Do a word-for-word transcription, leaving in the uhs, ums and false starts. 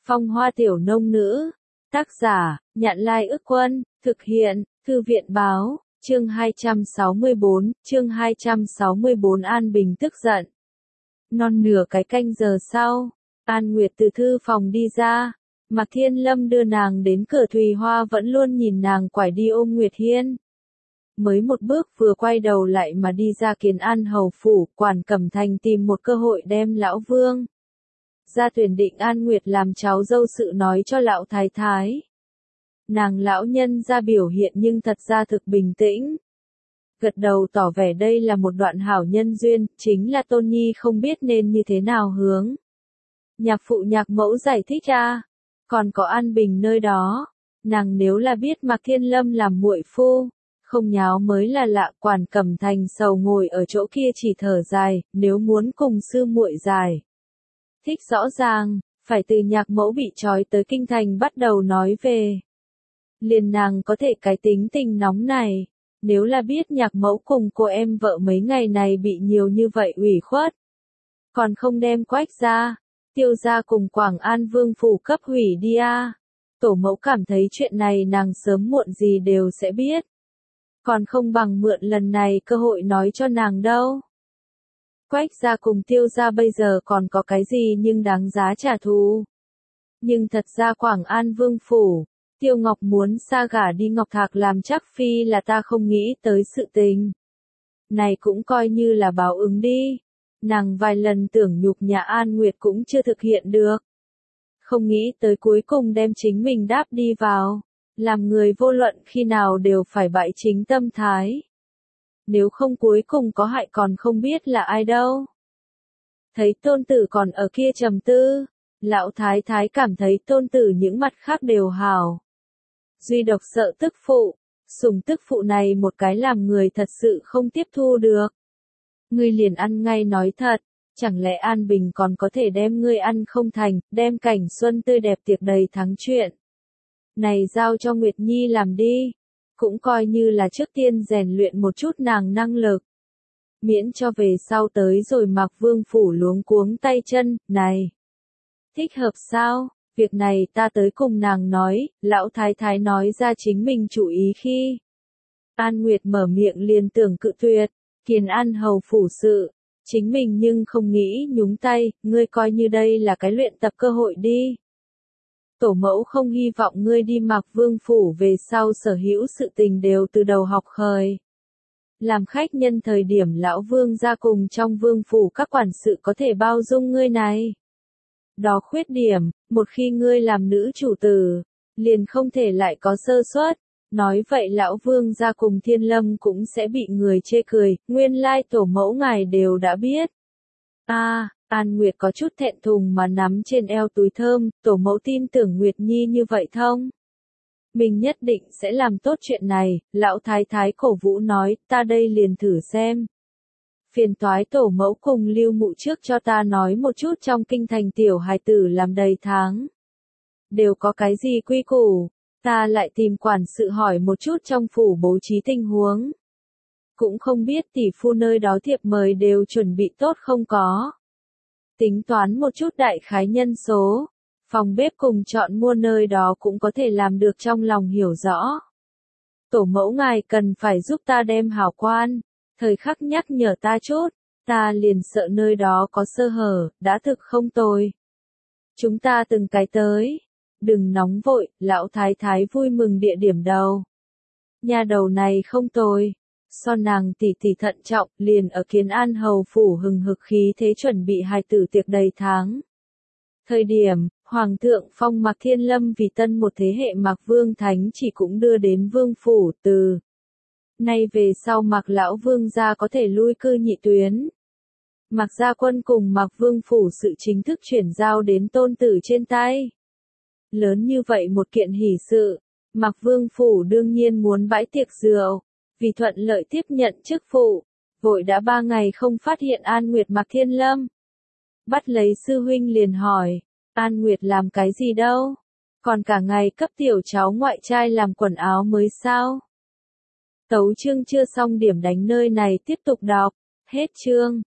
Phong hoa tiểu nông nữ. Tác giả, Nhạn Lai Ức Quân, thực hiện, Thư viện Báo, chương hai trăm sáu mươi bốn, chương hai trăm sáu mươi bốn An Bình tức giận. Non nửa cái canh giờ sau, An Nguyệt từ thư phòng đi ra, Mạc Thiên Lâm đưa nàng đến cửa Thùy Hoa vẫn luôn nhìn nàng quải đi ôm Nguyệt Hiên. Mới một bước vừa quay đầu lại mà đi ra Kiến An hầu phủ, Quản Cẩm Thành tìm một cơ hội đem lão vương ra tuyển định An Nguyệt làm cháu dâu sự nói cho lão thái thái. Nàng lão nhân ra biểu hiện nhưng thật ra thực bình tĩnh. Gật đầu tỏ vẻ đây là một đoạn hảo nhân duyên, chính là Tôn Nhi không biết nên như thế nào hướng. Nhạc phụ nhạc mẫu giải thích ra, còn có An Bình nơi đó, nàng nếu là biết Mạc Thiên Lâm làm muội phu, không nháo mới là lạ. Quản Cẩm Thành sầu ngồi ở chỗ kia chỉ thở dài, nếu muốn cùng sư muội giải thích rõ ràng, phải từ nhạc mẫu bị trói tới kinh thành bắt đầu nói về. Liền nàng có thể cái tính tình nóng này, nếu là biết nhạc mẫu cùng cô em vợ mấy ngày này bị nhiều như vậy ủy khuất, còn không đem Quách ra, Tiêu ra cùng Quảng An Vương phủ cấp hủy đi a. Tổ mẫu cảm thấy chuyện này nàng sớm muộn gì đều sẽ biết, còn không bằng mượn lần này cơ hội nói cho nàng đâu. Quách gia cùng Tiêu gia bây giờ còn có cái gì nhưng đáng giá trả thù. Nhưng thật ra Quảng An Vương phủ, Tiêu Ngọc muốn xa gả đi Ngọc Thạc làm chắc phi là ta không nghĩ tới sự tình. Này cũng coi như là báo ứng đi. Nàng vài lần tưởng nhục nhã An Nguyệt cũng chưa thực hiện được. Không nghĩ tới cuối cùng đem chính mình đáp đi vào. Làm người vô luận khi nào đều phải bại chính tâm thái. Nếu không cuối cùng có hại còn không biết là ai đâu. Thấy tôn tử còn ở kia trầm tư, lão thái thái cảm thấy tôn tử những mặt khác đều hảo. Duy độc sợ tức phụ, sủng tức phụ này một cái làm người thật sự không tiếp thu được. Ngươi liền ăn ngay nói thật, chẳng lẽ An Bình còn có thể đem ngươi ăn không thành, đem cảnh xuân tươi đẹp tiệc đầy thắng chuyện. Này giao cho Nguyệt Nhi làm đi. Cũng coi như là trước tiên rèn luyện một chút nàng năng lực. Miễn cho về sau tới rồi Mạc Vương phủ luống cuống tay chân, này. Thích hợp sao, việc này ta tới cùng nàng nói, lão thái thái nói ra chính mình chủ ý khi. An Nguyệt mở miệng liền tưởng cự tuyệt, Kiến An hầu phủ sự, chính mình nhưng không nghĩ nhúng tay, ngươi coi như đây là cái luyện tập cơ hội đi. Tổ mẫu không hy vọng ngươi đi Mạc Vương phủ về sau sở hữu sự tình đều từ đầu học khởi. Làm khách nhân thời điểm lão vương ra cùng trong vương phủ các quản sự có thể bao dung ngươi này. Đó khuyết điểm, một khi ngươi làm nữ chủ tử, liền không thể lại có sơ suất. Nói vậy lão vương ra cùng Thiên Lâm cũng sẽ bị người chê cười, nguyên lai tổ mẫu ngài đều đã biết. A à, An Nguyệt có chút thẹn thùng mà nắm trên eo túi thơm, tổ mẫu tin tưởng Nguyệt Nhi như vậy thông. Mình nhất định sẽ làm tốt chuyện này, lão thái thái cổ vũ nói, ta đây liền thử xem. Phiền toái tổ mẫu cùng lưu mụ trước cho ta nói một chút trong kinh thành tiểu hài tử làm đầy tháng. Đều có cái gì quy củ, ta lại tìm quản sự hỏi một chút trong phủ bố trí tình huống. Cũng không biết tỷ phu nơi đó thiệp mời đều chuẩn bị tốt không có. Tính toán một chút đại khái nhân số, phòng bếp cùng chọn mua nơi đó cũng có thể làm được trong lòng hiểu rõ. Tổ mẫu ngài cần phải giúp ta đem hảo quan, thời khắc nhắc nhở ta chút, ta liền sợ nơi đó có sơ hở, đã thực không tồi. Chúng ta từng cái tới, đừng nóng vội, lão thái thái vui mừng địa điểm đầu. Nhà đầu này không tồi. So nàng tỷ tỷ thận trọng, liền ở Kiến An hầu phủ hừng hực khí thế chuẩn bị hài tử tiệc đầy tháng. Thời điểm, Hoàng thượng phong Mạc Thiên Lâm vì tân một thế hệ Mạc Vương Thánh chỉ cũng đưa đến Vương phủ từ. Nay về sau Mạc Lão Vương gia có thể lui cư nhị tuyến. Mạc Gia Quân cùng Mạc Vương phủ sự chính thức chuyển giao đến tôn tử trên tay. Lớn như vậy một kiện hỷ sự, Mạc Vương phủ đương nhiên muốn bãi tiệc rượu. Vì thuận lợi tiếp nhận chức vụ, vội đã ba ngày không phát hiện An Nguyệt Mạc Thiên Lâm. Bắt lấy sư huynh liền hỏi, An Nguyệt làm cái gì đâu? Còn cả ngày cấp tiểu cháu ngoại trai làm quần áo mới sao? Tấu chương chưa xong điểm đánh nơi này tiếp tục đọc, hết chương.